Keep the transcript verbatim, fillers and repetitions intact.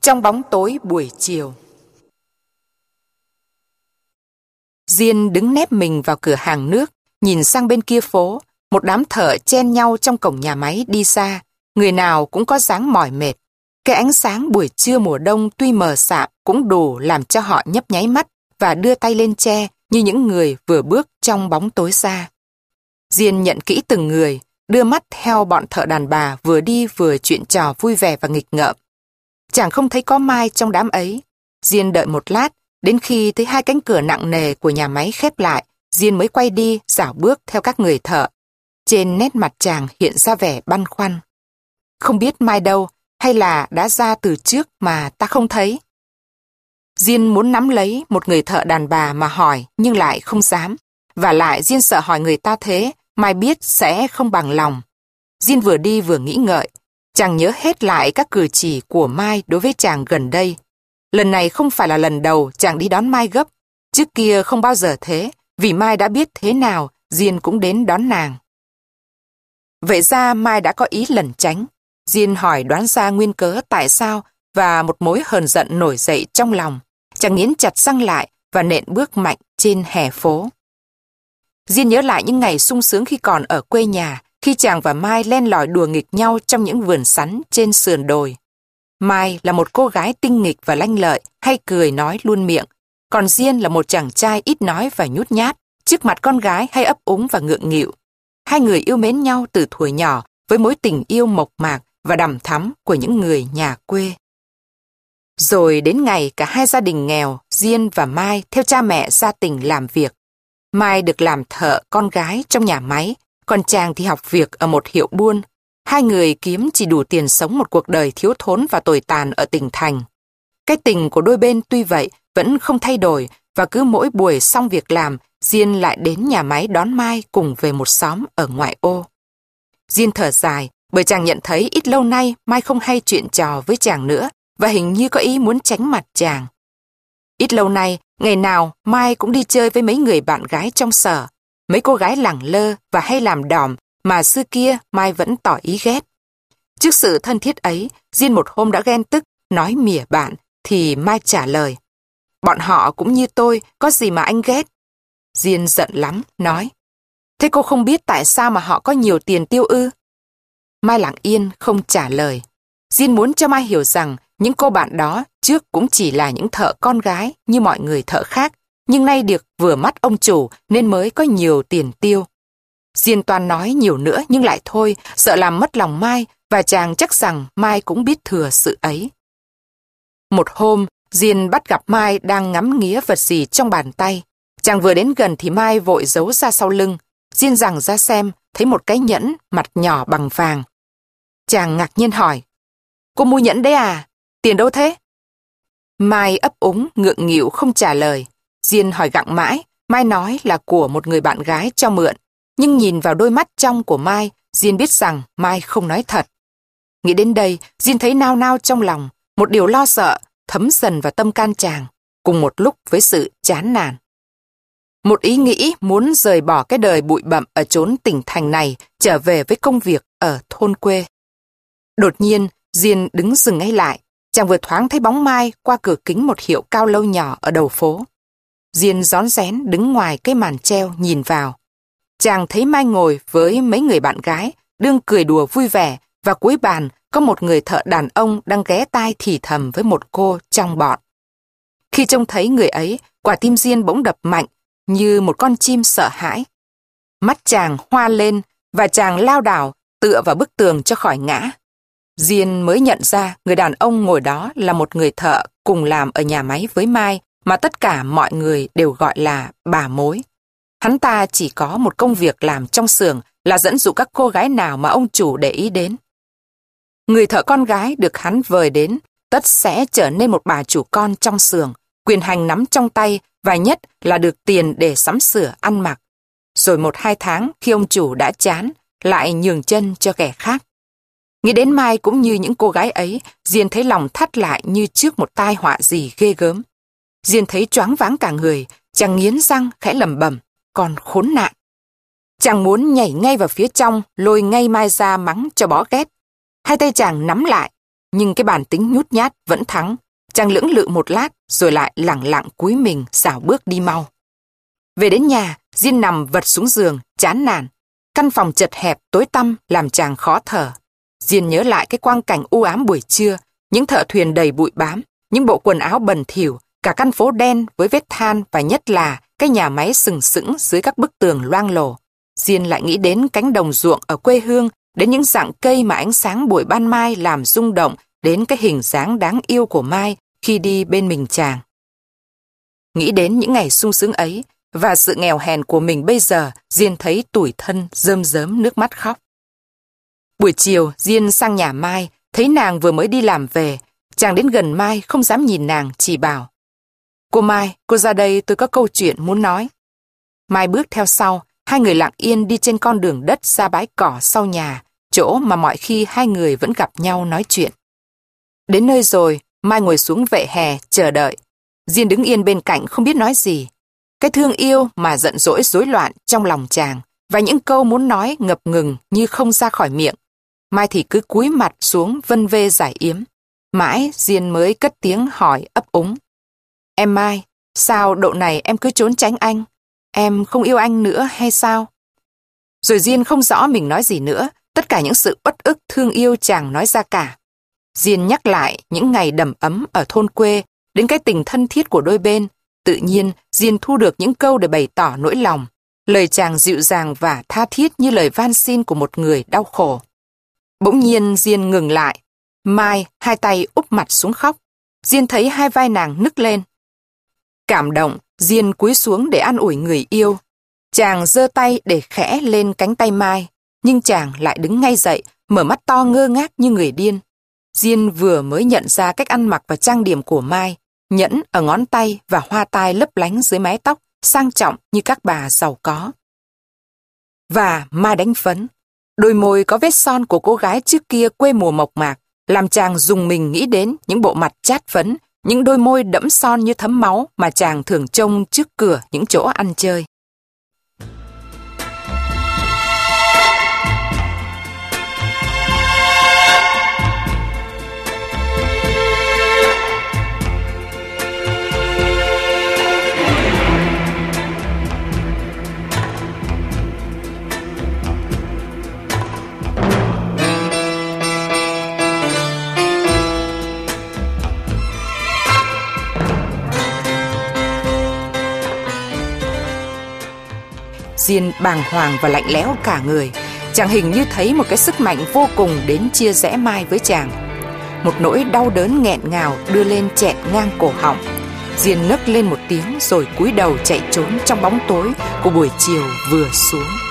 Trong bóng tối buổi chiều. Diên đứng nép mình vào cửa hàng nước, nhìn sang bên kia phố, một đám thợ chen nhau trong cổng nhà máy đi xa, người nào cũng có dáng mỏi mệt. Cái ánh sáng buổi trưa mùa đông tuy mờ sạm cũng đủ làm cho họ nhấp nháy mắt và đưa tay lên che như những người vừa bước trong bóng tối xa. Diên nhận kỹ từng người, đưa mắt theo bọn thợ đàn bà vừa đi vừa chuyện trò vui vẻ và nghịch ngợm. Chàng không thấy có Mai trong đám ấy. Diên đợi một lát, đến khi thấy hai cánh cửa nặng nề của nhà máy khép lại, Diên mới quay đi rảo bước theo các người thợ. Trên nét mặt chàng hiện ra vẻ băn khoăn. Không biết Mai đâu, hay là đã ra từ trước mà ta không thấy. Diên muốn nắm lấy một người thợ đàn bà mà hỏi nhưng lại không dám. Và lại Diên sợ hỏi người ta thế, Mai biết sẽ không bằng lòng. Diên vừa đi vừa nghĩ ngợi. Chàng nhớ hết lại các cử chỉ của Mai đối với chàng gần đây. Lần này không phải là lần đầu chàng đi đón Mai gấp. Trước kia không bao giờ thế, vì Mai đã biết thế nào, Diên cũng đến đón nàng. Vậy ra Mai đã có ý lẩn tránh. Diên hỏi đoán ra nguyên cớ tại sao và một mối hờn giận nổi dậy trong lòng. Chàng nghiến chặt răng lại và nện bước mạnh trên hè phố. Diên nhớ lại những ngày sung sướng khi còn ở quê nhà, khi chàng và Mai len lỏi đùa nghịch nhau trong những vườn sắn trên sườn đồi. Mai là một cô gái tinh nghịch và lanh lợi, hay cười nói luôn miệng. Còn Diên là một chàng trai ít nói và nhút nhát, trước mặt con gái hay ấp úng và ngượng nghịu. Hai người yêu mến nhau từ thuở nhỏ với mối tình yêu mộc mạc và đằm thắm của những người nhà quê. Rồi đến ngày cả hai gia đình nghèo, Diên và Mai theo cha mẹ ra tỉnh làm việc. Mai được làm thợ con gái trong nhà máy, còn chàng thì học việc ở một hiệu buôn. Hai người kiếm chỉ đủ tiền sống một cuộc đời thiếu thốn và tồi tàn ở tỉnh thành. Cái tình của đôi bên tuy vậy vẫn không thay đổi, và cứ mỗi buổi xong việc làm, Diên lại đến nhà máy đón Mai cùng về một xóm ở ngoại ô. Diên thở dài, bởi chàng nhận thấy ít lâu nay Mai không hay chuyện trò với chàng nữa, và hình như có ý muốn tránh mặt chàng. Ít lâu nay, ngày nào Mai cũng đi chơi với mấy người bạn gái trong sở, mấy cô gái lẳng lơ và hay làm đòm mà xưa kia Mai vẫn tỏ ý ghét. Trước sự thân thiết ấy, Diên một hôm đã ghen tức, nói mỉa bạn, thì Mai trả lời. Bọn họ cũng như tôi, có gì mà anh ghét? Diên giận lắm, nói. Thế cô không biết tại sao mà họ có nhiều tiền tiêu ư? Mai lặng yên, không trả lời. Diên muốn cho Mai hiểu rằng những cô bạn đó trước cũng chỉ là những thợ con gái như mọi người thợ khác, nhưng nay được vừa mắt ông chủ nên mới có nhiều tiền tiêu. Diên toàn nói nhiều nữa nhưng lại thôi, sợ làm mất lòng Mai, và chàng chắc rằng Mai cũng biết thừa sự ấy. Một hôm, Diên bắt gặp Mai đang ngắm nghía vật gì trong bàn tay. Chàng vừa đến gần thì Mai vội giấu ra sau lưng. Diên giằng ra xem, thấy một cái nhẫn mặt nhỏ bằng vàng. Chàng ngạc nhiên hỏi, cô mua nhẫn đấy à? Tiền đâu thế? Mai ấp úng, ngượng nghịu không trả lời. Diên hỏi gặng mãi, Mai nói là của một người bạn gái cho mượn. Nhưng nhìn vào đôi mắt trong của Mai, Diên biết rằng Mai không nói thật. Nghĩ đến đây, Diên thấy nao nao trong lòng, một điều lo sợ thấm dần vào tâm can chàng, cùng một lúc với sự chán nản. Một ý nghĩ muốn rời bỏ cái đời bụi bặm ở chốn tỉnh thành này, trở về với công việc ở thôn quê. Đột nhiên, Diên đứng dừng ngay lại, chàng vừa thoáng thấy bóng Mai qua cửa kính một hiệu cao lâu nhỏ ở đầu phố. Diên rón rén đứng ngoài cái màn treo nhìn vào. Chàng thấy Mai ngồi với mấy người bạn gái, đương cười đùa vui vẻ, và cuối bàn có một người thợ đàn ông đang ghé tai thì thầm với một cô trong bọn. Khi trông thấy người ấy, quả tim Diên bỗng đập mạnh, như một con chim sợ hãi. Mắt chàng hoa lên, và chàng lao đảo, tựa vào bức tường cho khỏi ngã. Diên mới nhận ra người đàn ông ngồi đó là một người thợ cùng làm ở nhà máy với Mai, mà tất cả mọi người đều gọi là bà mối. Hắn ta chỉ có một công việc làm trong xưởng là dẫn dụ các cô gái nào mà ông chủ để ý đến. Người thợ con gái được hắn vời đến, tất sẽ trở nên một bà chủ con trong xưởng, quyền hành nắm trong tay, và nhất là được tiền để sắm sửa ăn mặc. Rồi một hai tháng khi ông chủ đã chán, lại nhường chân cho kẻ khác. Nghĩ đến Mai cũng như những cô gái ấy, Diên thấy lòng thắt lại như trước một tai họa gì ghê gớm. Diên thấy choáng váng cả người, chàng nghiến răng khẽ lẩm bẩm, còn khốn nạn. Chàng muốn nhảy ngay vào phía trong, lôi ngay Mai ra mắng cho bỏ ghét. Hai tay chàng nắm lại, Nhưng cái bản tính nhút nhát vẫn thắng. Chàng lưỡng lự một lát rồi lại lẳng lặng cúi mình xảo bước đi mau. Về đến nhà, Diên nằm vật xuống giường, chán nản. Căn phòng chật hẹp, tối tăm làm chàng khó thở. Diên nhớ lại cái quang cảnh u ám buổi trưa, những thợ thuyền đầy bụi bám, những bộ quần áo bẩn thỉu, cả căn phố đen với vết than và nhất là cái nhà máy sừng sững dưới các bức tường loang lổ. Diên lại nghĩ đến cánh đồng ruộng ở quê hương, đến những rặng cây mà ánh sáng buổi ban mai làm rung động, đến cái hình dáng đáng yêu của Mai khi đi bên mình chàng. Nghĩ đến những ngày sung sướng ấy và sự nghèo hèn của mình bây giờ, Diên thấy tủi thân rơm rớm nước mắt khóc. Buổi chiều, Diên sang nhà Mai, thấy nàng vừa mới đi làm về. Chàng đến gần Mai không dám nhìn nàng, chỉ bảo: "Cô Mai, cô ra đây, tôi có câu chuyện muốn nói." Mai bước theo sau, hai người lặng yên đi trên con đường đất ra bãi cỏ sau nhà, chỗ mà mọi khi hai người vẫn gặp nhau nói chuyện. Đến nơi rồi, Mai ngồi xuống vỉa hè chờ đợi. Diên đứng yên bên cạnh không biết nói gì. Cái thương yêu mà giận dỗi rối loạn trong lòng chàng và những câu muốn nói ngập ngừng như không ra khỏi miệng. Mai thì cứ cúi mặt xuống vân vê giải yếm. Mãi Diên mới cất tiếng hỏi ấp úng: "Em Mai, sao độ này em cứ trốn tránh anh? Em không yêu anh nữa hay sao?" Rồi Diên không rõ mình nói gì nữa, tất cả những sự uất ức thương yêu chàng nói ra cả. Diên nhắc lại những ngày đầm ấm ở thôn quê, đến cái tình thân thiết của đôi bên. Tự nhiên Diên thu được những câu để bày tỏ nỗi lòng. Lời chàng dịu dàng và tha thiết như lời van xin của một người đau khổ. Bỗng nhiên Diên ngừng lại. Mai hai tay úp mặt xuống khóc. Diên thấy hai vai nàng nức lên. Cảm động, Diên cúi xuống để an ủi người yêu. Chàng giơ tay để khẽ lên cánh tay Mai, nhưng chàng lại đứng ngay dậy, mở mắt to ngơ ngác như người điên. Diên vừa mới nhận ra cách ăn mặc và trang điểm của Mai, nhẫn ở ngón tay và hoa tai lấp lánh dưới mái tóc, sang trọng như các bà giàu có. Và Mai đánh phấn. Đôi môi có vết son của cô gái trước kia quê mùa mộc mạc, làm chàng dùng mình nghĩ đến những bộ mặt chát phấn, những đôi môi đẫm son như thấm máu mà chàng thường trông trước cửa những chỗ ăn chơi. Diên bàng hoàng và lạnh lẽo cả người. Chàng hình như thấy một cái sức mạnh vô cùng đến chia rẽ Mai với chàng. Một nỗi đau đớn nghẹn ngào đưa lên chẹn ngang cổ họng. Diên nấc lên một tiếng rồi cúi đầu chạy trốn trong bóng tối của buổi chiều vừa xuống.